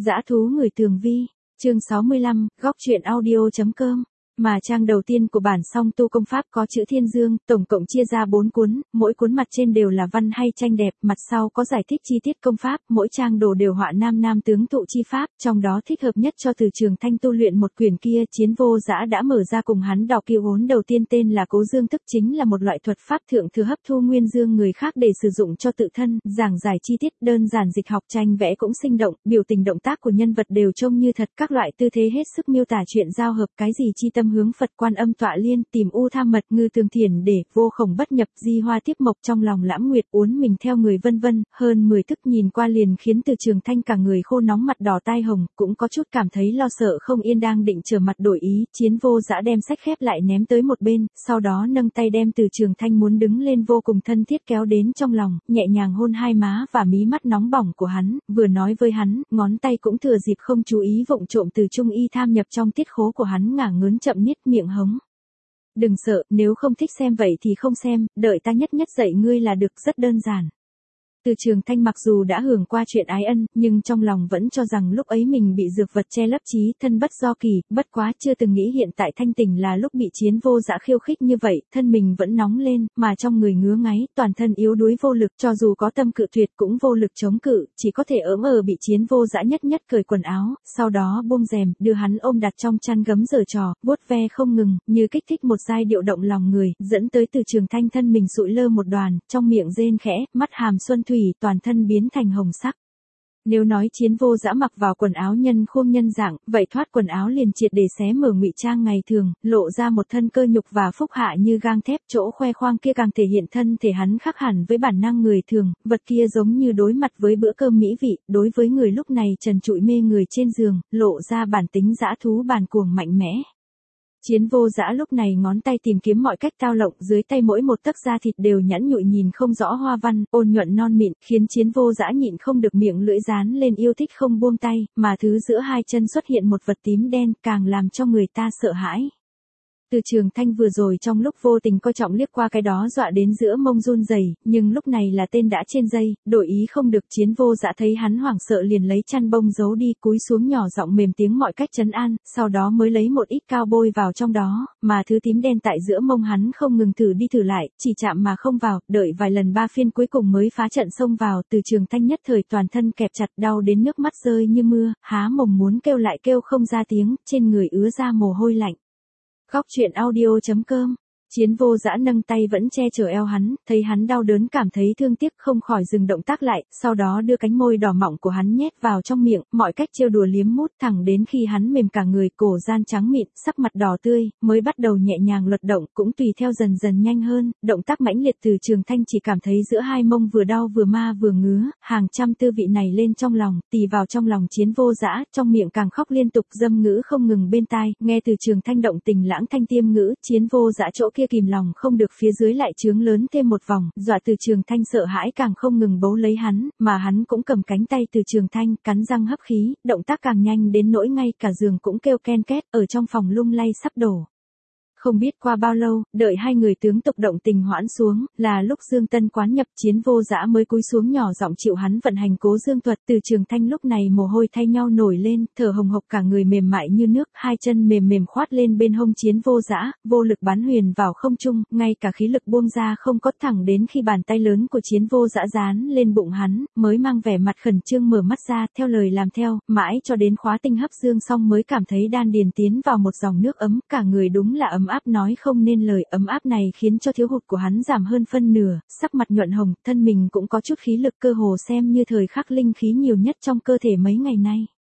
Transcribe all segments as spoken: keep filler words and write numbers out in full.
Dã thú người tường vi, chương sáu mươi lăm, góc truyện audio.com. Mà trang đầu tiên của bản song tu công pháp có chữ Thiên Dương, tổng cộng chia ra bốn cuốn, mỗi cuốn mặt trên đều là văn hay tranh đẹp, mặt sau có giải thích chi tiết công pháp, mỗi trang đồ đều họa nam nam tướng tụ chi pháp, trong đó thích hợp nhất cho Từ Trường Thanh tu luyện một quyển kia, Chiến Vô Dã đã mở ra cùng hắn đọc kia vốn đầu tiên tên là Cố Dương Thức, chính là một loại thuật pháp thượng thừa hấp thu nguyên dương người khác để sử dụng cho tự thân, giảng giải chi tiết đơn giản, dịch học tranh vẽ cũng sinh động, biểu tình động tác của nhân vật đều trông như thật, các loại tư thế hết sức miêu tả chuyện giao hợp, cái gì chi tâm hướng Phật, Quan Âm tọa liên, tìm u tham mật, ngư tường thiền để, vô khổng bất nhập, di hoa tiếp mộc, trong lòng lãm nguyệt, uốn mình theo người, vân vân, hơn mười thức nhìn qua liền khiến Từ Trường Thanh cả người khô nóng, mặt đỏ tai hồng, cũng có chút cảm thấy lo sợ không yên, đang định trở mặt đổi ý, Chiến Vô Dã đem sách khép lại ném tới một bên, sau đó nâng tay đem Từ Trường Thanh muốn đứng lên vô cùng thân thiết kéo đến trong lòng, nhẹ nhàng hôn hai má và mí mắt nóng bỏng của hắn, vừa nói với hắn, ngón tay cũng thừa dịp không chú ý vụng trộm từ trung y tham nhập trong tiết khố của hắn, ngả ngớn chậm niết miệng hống. Đừng sợ, nếu không thích xem vậy thì không xem, đợi ta nhất nhất dạy ngươi là được, rất đơn giản. Từ Trường Thanh mặc dù đã hưởng qua chuyện ái ân, nhưng trong lòng vẫn cho rằng lúc ấy mình bị dược vật che lấp trí thân bất do kỳ, bất quá chưa từng nghĩ hiện tại thanh tỉnh là lúc bị Chiến Vô Dã khiêu khích như vậy, thân mình vẫn nóng lên, mà trong người ngứa ngáy, toàn thân yếu đuối vô lực, cho dù có tâm cự tuyệt cũng vô lực chống cự, chỉ có thể ỡm ờ bị Chiến Vô Dã nhất nhất cởi quần áo, sau đó buông rèm, đưa hắn ôm đặt trong chăn gấm giở trò, vuốt ve không ngừng, như kích thích một giai điệu động lòng người, dẫn tới Từ Trường Thanh thân mình sụi lơ một đoàn, trong miệng rên khẽ, mắt hàm xuân thủy, toàn thân biến thành hồng sắc. Nếu nói Chiến Vô Dã mặc vào quần áo nhân khuôn nhân dạng, vậy thoát quần áo liền triệt để xé mở ngụy trang ngày thường, lộ ra một thân cơ nhục và phúc hạ như gang thép, chỗ khoe khoang kia càng thể hiện thân thể hắn khác hẳn với bản năng người thường, vật kia giống như đối mặt với bữa cơm mỹ vị, đối với người lúc này trần trụi mê người trên giường, lộ ra bản tính dã thú bàn cuồng mạnh mẽ. Chiến Vô Dã lúc này ngón tay tìm kiếm mọi cách tao lộng, dưới tay mỗi một tấc da thịt đều nhẵn nhụi nhìn không rõ hoa văn, ôn nhuận non mịn, khiến Chiến Vô Dã nhịn không được miệng lưỡi dán lên, yêu thích không buông tay, mà thứ giữa hai chân xuất hiện một vật tím đen, càng làm cho người ta sợ hãi. Từ Trường Thanh vừa rồi trong lúc vô tình coi trọng liếc qua cái đó dọa đến giữa mông run rẩy, nhưng lúc này là tên đã trên dây, đổi ý không được. Chiến Vô Dã thấy hắn hoảng sợ liền lấy chăn bông giấu đi, cúi xuống nhỏ giọng mềm tiếng mọi cách trấn an, sau đó mới lấy một ít cao bôi vào trong đó, mà thứ tím đen tại giữa mông hắn không ngừng thử đi thử lại, chỉ chạm mà không vào, đợi vài lần ba phiên cuối cùng mới phá trận xông vào. Từ Trường Thanh nhất thời toàn thân kẹp chặt, đau đến nước mắt rơi như mưa, há mồm muốn kêu lại kêu không ra tiếng, trên người ứa ra mồ hôi lạnh. Góc truyện audio.com. Chiến Vô Dã nâng tay vẫn che chở eo hắn, thấy hắn đau đớn cảm thấy thương tiếc không khỏi dừng động tác lại, sau đó đưa cánh môi đỏ mọng của hắn nhét vào trong miệng, mọi cách trêu đùa liếm mút, thẳng đến khi hắn mềm cả người, cổ gian trắng mịn, sắc mặt đỏ tươi, mới bắt đầu nhẹ nhàng luật động, cũng tùy theo dần dần nhanh hơn, động tác mãnh liệt. Từ Trường Thanh chỉ cảm thấy giữa hai mông vừa đau vừa ma vừa ngứa, hàng trăm tư vị này lên trong lòng, tì vào trong lòng Chiến Vô Dã, trong miệng càng khóc liên tục, dâm ngữ không ngừng bên tai, nghe Từ Trường Thanh động tình lãng thanh tiêm ngữ, Chiến Vô Dã chỗ kia kìm lòng không được, phía dưới lại trướng lớn thêm một vòng, dọa Từ Trường Thanh sợ hãi càng không ngừng bấu lấy hắn, mà hắn cũng cầm cánh tay Từ Trường Thanh, cắn răng hấp khí, động tác càng nhanh đến nỗi ngay cả giường cũng kêu ken két, ở trong phòng lung lay sắp đổ. Không biết qua bao lâu, đợi hai người tướng tục động tình hoãn xuống, là lúc Dương Tân quán nhập, Chiến Vô Dã mới cúi xuống nhỏ giọng chịu hắn vận hành Cố Dương thuật. Từ Trường Thanh lúc này mồ hôi thay nhau nổi lên, thở hồng hộc, cả người mềm mại như nước, hai chân mềm mềm khoát lên bên hông Chiến Vô Dã, vô lực bắn huyền vào không trung, ngay cả khí lực buông ra không có, thẳng đến khi bàn tay lớn của Chiến Vô Dã dán lên bụng hắn, mới mang vẻ mặt khẩn trương mở mắt ra, theo lời làm theo, mãi cho đến khóa tinh hấp dương xong mới cảm thấy đan điền tiến vào một dòng nước ấm, cả người đúng là ấm áp nói không nên lời, ấm áp này khiến cho thiếu hụt của hắn giảm hơn phân nửa, sắc mặt nhuận hồng, thân mình cũng có chút khí lực, cơ hồ xem như thời khắc linh khí nhiều nhất trong cơ thể mấy ngày nay.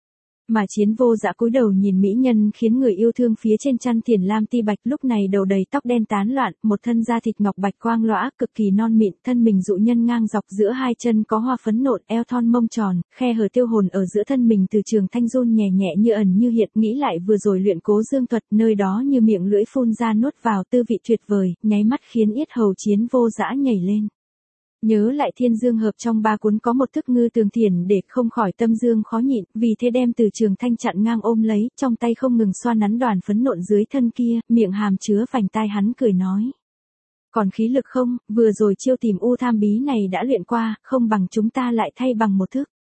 Mà Chiến Vô Dã cúi đầu nhìn mỹ nhân khiến người yêu thương phía trên chăn thiền lam ti bạch, lúc này đầu đầy tóc đen tán loạn, một thân da thịt ngọc bạch quang lõa, cực kỳ non mịn, thân mình dụ nhân ngang dọc, giữa hai chân có hoa phấn nộn, eo thon mông tròn, khe hở tiêu hồn ở giữa thân mình. Từ Trường Thanh run nhẹ nhẹ như ẩn như hiện, nghĩ lại vừa rồi luyện Cố Dương thuật, nơi đó như miệng lưỡi phun ra nuốt vào, tư vị tuyệt vời, nháy mắt khiến yết hầu Chiến Vô Dã nhảy lên. Nhớ lại Thiên Dương hợp trong ba cuốn có một thức ngư tường thiền để, không khỏi tâm dương khó nhịn, vì thế đem Từ Trường Thanh chặn ngang ôm lấy, trong tay không ngừng xoa nắn đoàn phấn nộn dưới thân kia, miệng hàm chứa vành tai hắn cười nói. Còn khí lực không, vừa rồi chiêu tìm u tham bí này đã luyện qua, không bằng chúng ta lại thay bằng một thức.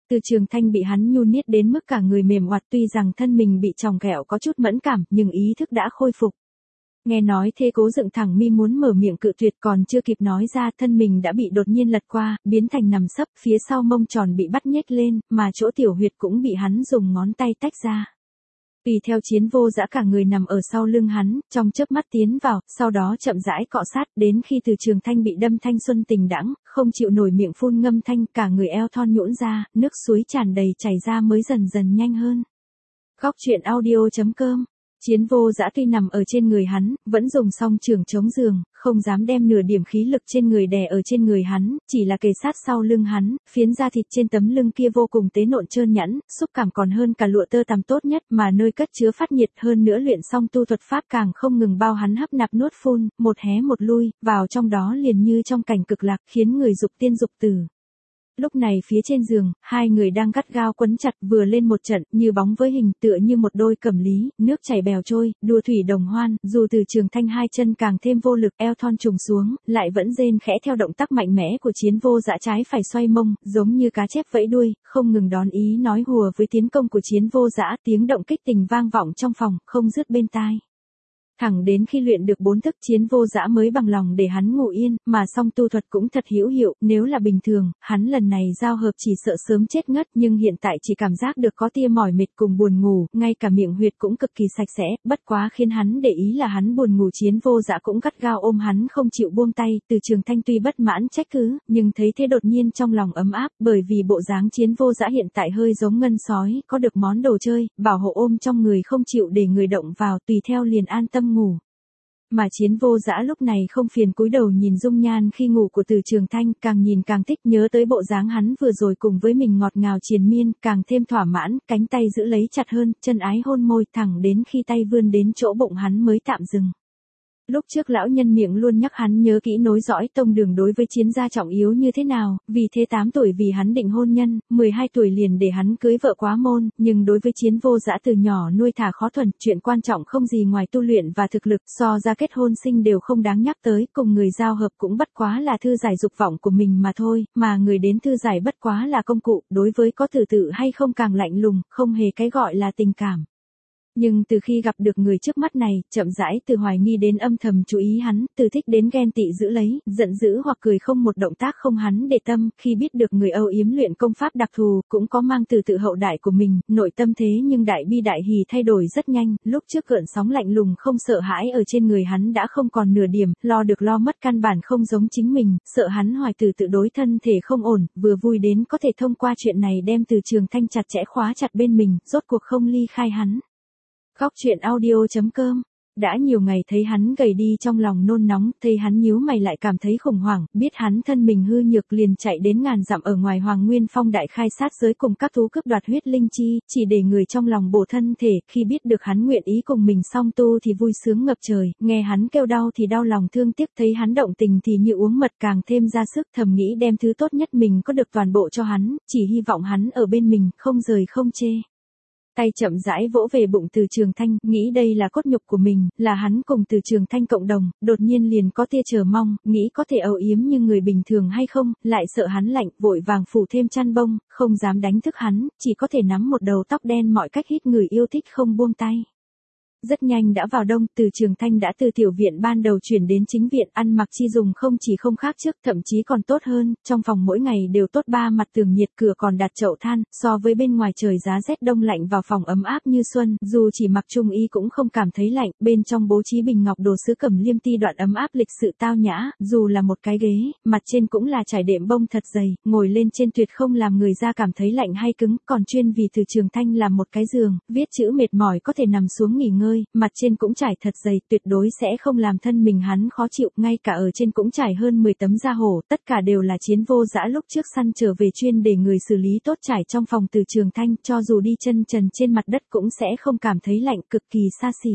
Từ Trường Thanh bị hắn nhu niết đến mức cả người mềm oặt, tuy rằng thân mình bị tròng kẹo có chút mẫn cảm, nhưng ý thức đã khôi phục. Nghe nói thế Cố dựng thẳng mi muốn mở miệng cự tuyệt, còn chưa kịp nói ra, thân mình đã bị đột nhiên lật qua, biến thành nằm sấp, phía sau mông tròn bị bắt nhếch lên, mà chỗ tiểu huyệt cũng bị hắn dùng ngón tay tách ra. Tùy theo Chiến Vô Dã cả người nằm ở sau lưng hắn, trong chớp mắt tiến vào, sau đó chậm rãi cọ sát, đến khi Từ Trường Thanh bị đâm thanh xuân tình đãng, không chịu nổi miệng phun ngâm thanh, cả người eo thon nhũn ra, nước suối tràn đầy chảy ra mới dần dần nhanh hơn. Góc truyện audio chấm com. Chiến Vô Dã tuy nằm ở trên người hắn, vẫn dùng song chưởng chống giường, không dám đem nửa điểm khí lực trên người đè ở trên người hắn, chỉ là kề sát sau lưng hắn, phiến da thịt trên tấm lưng kia vô cùng tế nộn trơn nhẵn, xúc cảm còn hơn cả lụa tơ tằm tốt nhất, mà nơi cất chứa phát nhiệt, hơn nữa luyện xong tu thuật pháp càng không ngừng bao hắn hấp nạp nuốt phun, một hé một lui, vào trong đó liền như trong cảnh cực lạc, khiến người dục tiên dục tử. Lúc này phía trên giường, hai người đang gắt gao quấn chặt, vừa lên một trận, như bóng với hình, tựa như một đôi cẩm lý, nước chảy bèo trôi, đua thủy đồng hoan, dù Từ Trường Thanh hai chân càng thêm vô lực, eo thon trùng xuống, lại vẫn rên khẽ theo động tác mạnh mẽ của Chiến Vô Dã trái phải xoay mông, giống như cá chép vẫy đuôi, không ngừng đón ý nói hùa với tiến công của Chiến Vô Dã, tiếng động kích tình vang vọng trong phòng, không dứt bên tai. Thẳng đến khi luyện được bốn thức Chiến Vô Dã mới bằng lòng để hắn ngủ yên, mà song tu thuật cũng thật hữu hiệu, nếu là bình thường, hắn lần này giao hợp chỉ sợ sớm chết ngất, nhưng hiện tại chỉ cảm giác được có tia mỏi mệt cùng buồn ngủ, ngay cả miệng huyệt cũng cực kỳ sạch sẽ, bất quá khiến hắn để ý là hắn buồn ngủ Chiến Vô Dã cũng gắt gao ôm hắn không chịu buông tay, Từ Trường Thanh tuy bất mãn trách cứ, nhưng thấy thế đột nhiên trong lòng ấm áp, bởi vì bộ dáng Chiến Vô Dã hiện tại hơi giống ngân sói, có được món đồ chơi, bảo hộ ôm trong người không chịu để người động vào, tùy theo liền an tâm ngủ. Mà Chiến Vô Dã lúc này không phiền cúi đầu nhìn dung nhan khi ngủ của Từ Trường Thanh, càng nhìn càng thích, nhớ tới bộ dáng hắn vừa rồi cùng với mình ngọt ngào triền miên, càng thêm thỏa mãn, cánh tay giữ lấy chặt hơn, chân ái hôn môi, thẳng đến khi tay vươn đến chỗ bụng hắn mới tạm dừng. Lúc trước lão nhân miệng luôn nhắc hắn nhớ kỹ nối dõi tông đường đối với Chiến gia trọng yếu như thế nào, vì thế tám tuổi vì hắn định hôn nhân, mười hai tuổi liền để hắn cưới vợ quá môn, nhưng đối với Chiến Vô Dã từ nhỏ nuôi thả khó thuần, chuyện quan trọng không gì ngoài tu luyện và thực lực, so ra kết hôn sinh đều không đáng nhắc tới, cùng người giao hợp cũng bất quá là thư giải dục vọng của mình mà thôi, mà người đến thư giải bất quá là công cụ, đối với có tử tự hay không càng lạnh lùng, không hề cái gọi là tình cảm. Nhưng từ khi gặp được người trước mắt này, chậm rãi từ hoài nghi đến âm thầm chú ý hắn, từ thích đến ghen tị giữ lấy, giận dữ hoặc cười không một động tác không hắn để tâm, khi biết được người âu yếm luyện công pháp đặc thù, cũng có mang từ tự hậu đại của mình, nội tâm thế nhưng đại bi đại hỉ thay đổi rất nhanh, lúc trước cơn sóng lạnh lùng không sợ hãi ở trên người hắn đã không còn nửa điểm, lo được lo mất căn bản không giống chính mình, sợ hắn hoài từ tự đối thân thể không ổn, vừa vui đến có thể thông qua chuyện này đem Từ Trường Thanh chặt chẽ khóa chặt bên mình, rốt cuộc không ly khai hắn. Góc truyện audio chấm com. Đã nhiều ngày thấy hắn gầy đi trong lòng nôn nóng, thấy hắn nhíu mày lại cảm thấy khủng hoảng, biết hắn thân mình hư nhược liền chạy đến ngàn dặm ở ngoài Hoàng Nguyên Phong đại khai sát giới cùng các thú cướp đoạt huyết linh chi, chỉ để người trong lòng bổ thân thể, khi biết được hắn nguyện ý cùng mình song tu thì vui sướng ngập trời, nghe hắn kêu đau thì đau lòng thương tiếc, thấy hắn động tình thì như uống mật càng thêm ra sức, thầm nghĩ đem thứ tốt nhất mình có được toàn bộ cho hắn, chỉ hy vọng hắn ở bên mình, không rời không chê. Tay chậm rãi vỗ về bụng Từ Trường Thanh, nghĩ đây là cốt nhục của mình, là hắn cùng Từ Trường Thanh cộng đồng, đột nhiên liền có tia chờ mong, nghĩ có thể âu yếm như người bình thường hay không, lại sợ hắn lạnh, vội vàng phủ thêm chăn bông, không dám đánh thức hắn, chỉ có thể nắm một đầu tóc đen mọi cách hít người yêu thích không buông tay. Rất nhanh đã vào đông, Từ Trường Thanh đã từ tiểu viện ban đầu chuyển đến chính viện, ăn mặc chi dùng không chỉ không khác trước, thậm chí còn tốt hơn, trong phòng mỗi ngày đều tốt ba mặt tường nhiệt, cửa còn đặt chậu than, so với bên ngoài trời giá rét đông lạnh vào phòng ấm áp như xuân, dù chỉ mặc trung y cũng không cảm thấy lạnh, bên trong bố trí bình ngọc đồ sứ cẩm liêm ti đoạn ấm áp lịch sự tao nhã, dù là một cái ghế, mặt trên cũng là trải đệm bông thật dày, ngồi lên trên tuyệt không làm người ra cảm thấy lạnh hay cứng, còn chuyên vì Từ Trường Thanh làm một cái giường, viết chữ mệt mỏi có thể nằm xuống nghỉ ngơi. Mặt trên cũng trải thật dày, tuyệt đối sẽ không làm thân mình hắn khó chịu, ngay cả ở trên cũng trải hơn mười tấm da hổ, tất cả đều là Chiến Vô Dã lúc trước săn trở về chuyên để người xử lý tốt trải trong phòng Từ Trường Thanh, cho dù đi chân trần trên mặt đất cũng sẽ không cảm thấy lạnh, cực kỳ xa xỉ.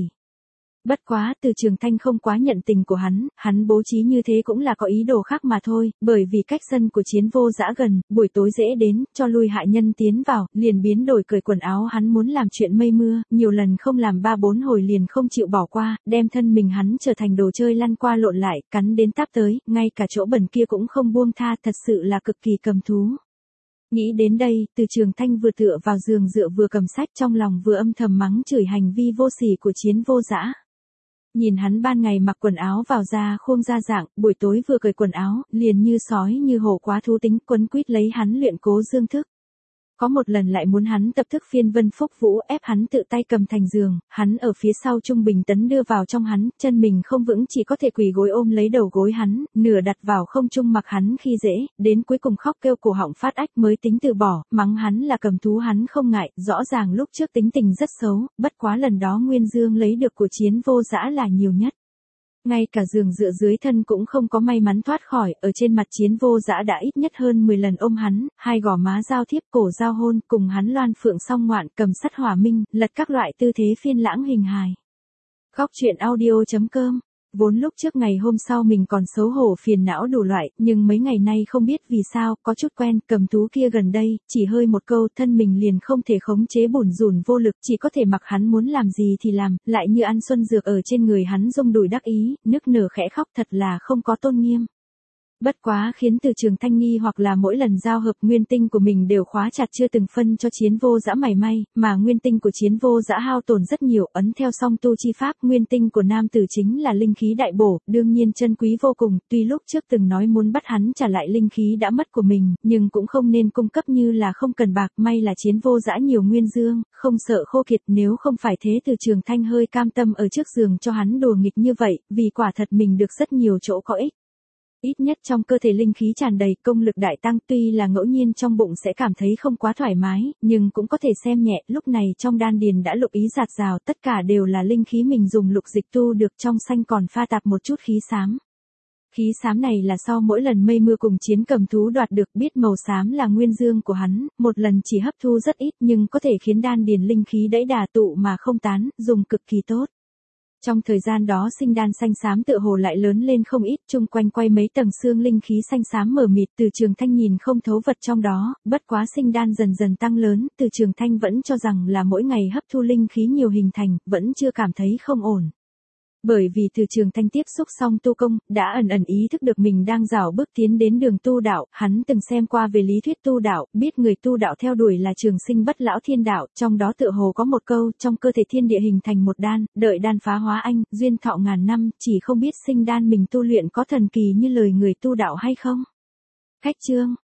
Bất quá, Từ Trường Thanh không quá nhận tình của hắn, hắn bố trí như thế cũng là có ý đồ khác mà thôi, bởi vì cách sân của Chiến Vô Dã gần, buổi tối dễ đến, cho lui hại nhân tiến vào, liền biến đổi cởi quần áo hắn muốn làm chuyện mây mưa, nhiều lần không làm ba bốn hồi liền không chịu bỏ qua, đem thân mình hắn trở thành đồ chơi lăn qua lộn lại, cắn đến táp tới, ngay cả chỗ bẩn kia cũng không buông tha, thật sự là cực kỳ cầm thú. Nghĩ đến đây, Từ Trường Thanh vừa tựa vào giường dựa vừa cầm sách trong lòng vừa âm thầm mắng chửi hành vi vô sỉ của Chiến Vô Dã. Nhìn hắn ban ngày mặc quần áo vào da khôm da dạng, buổi tối vừa cởi quần áo, liền như sói như hổ quá thú tính quấn quýt lấy hắn luyện Cố Dương thức. Có một lần lại muốn hắn tập thức phiên vân phúc vũ ép hắn tự tay cầm thành giường, hắn ở phía sau trung bình tấn đưa vào trong hắn, chân mình không vững chỉ có thể quỳ gối ôm lấy đầu gối hắn, nửa đặt vào không trung mặc hắn khi dễ, đến cuối cùng khóc kêu cổ họng phát ách mới tính từ bỏ, mắng hắn là cầm thú hắn không ngại, rõ ràng lúc trước tính tình rất xấu, bất quá lần đó Nguyên Dương lấy được của Chiến Vô Dã là nhiều nhất. Ngay cả giường dựa dưới thân cũng không có may mắn thoát khỏi, ở trên mặt Chiến Vô Dã đã ít nhất hơn mười lần ôm hắn, hai gò má giao thiếp cổ giao hôn, cùng hắn loan phượng song ngoạn cầm sắt hỏa minh, lật các loại tư thế phiên lãng hình hài. Góc truyện audio chấm com. Vốn lúc trước ngày hôm sau mình còn xấu hổ phiền não đủ loại, nhưng mấy ngày nay không biết vì sao, có chút quen, cầm thú kia gần đây, chỉ hơi một câu thân mình liền không thể khống chế bủn rủn vô lực, chỉ có thể mặc hắn muốn làm gì thì làm, lại như ăn xuân dược ở trên người hắn rung đùi đắc ý, nức nở khẽ khóc thật là không có tôn nghiêm. Bất quá khiến Từ Trường Thanh nghi hoặc là mỗi lần giao hợp nguyên tinh của mình đều khóa chặt chưa từng phân cho Chiến Vô Dã mảy may, mà nguyên tinh của Chiến Vô Dã hao tổn rất nhiều, ấn theo song tu chi pháp, nguyên tinh của nam tử chính là linh khí đại bổ, đương nhiên chân quý vô cùng, tuy lúc trước từng nói muốn bắt hắn trả lại linh khí đã mất của mình, nhưng cũng không nên cung cấp như là không cần bạc, may là Chiến Vô Dã nhiều nguyên dương, không sợ khô kiệt, nếu không phải thế Từ Trường Thanh hơi cam tâm ở trước giường cho hắn đùa nghịch như vậy, vì quả thật mình được rất nhiều chỗ có ích. Ít nhất trong cơ thể linh khí tràn đầy, công lực đại tăng, tuy là ngẫu nhiên trong bụng sẽ cảm thấy không quá thoải mái, nhưng cũng có thể xem nhẹ, lúc này trong đan điền đã lục ý dạt dào, tất cả đều là linh khí mình dùng lục dịch tu được, trong xanh còn pha tạp một chút khí xám. Khí xám này là sau mỗi lần mây mưa cùng Chiến cầm thú đoạt được, biết màu xám là nguyên dương của hắn, một lần chỉ hấp thu rất ít nhưng có thể khiến đan điền linh khí đẫy đà tụ mà không tán, dùng cực kỳ tốt. Trong thời gian đó sinh đan xanh xám tựa hồ lại lớn lên không ít, chung quanh quay mấy tầng xương linh khí xanh xám mờ mịt, Từ Trường Thanh nhìn không thấu vật trong đó, bất quá sinh đan dần dần tăng lớn, Từ Trường Thanh vẫn cho rằng là mỗi ngày hấp thu linh khí nhiều hình thành, vẫn chưa cảm thấy không ổn. Bởi vì Từ Trường Thanh tiếp xúc xong tu công, đã ẩn ẩn ý thức được mình đang rảo bước tiến đến đường tu đạo, hắn từng xem qua về lý thuyết tu đạo, biết người tu đạo theo đuổi là trường sinh bất lão thiên đạo, trong đó tựa hồ có một câu, trong cơ thể thiên địa hình thành một đan, đợi đan phá hóa anh, duyên thọ ngàn năm, chỉ không biết sinh đan mình tu luyện có thần kỳ như lời người tu đạo hay không. Khách chương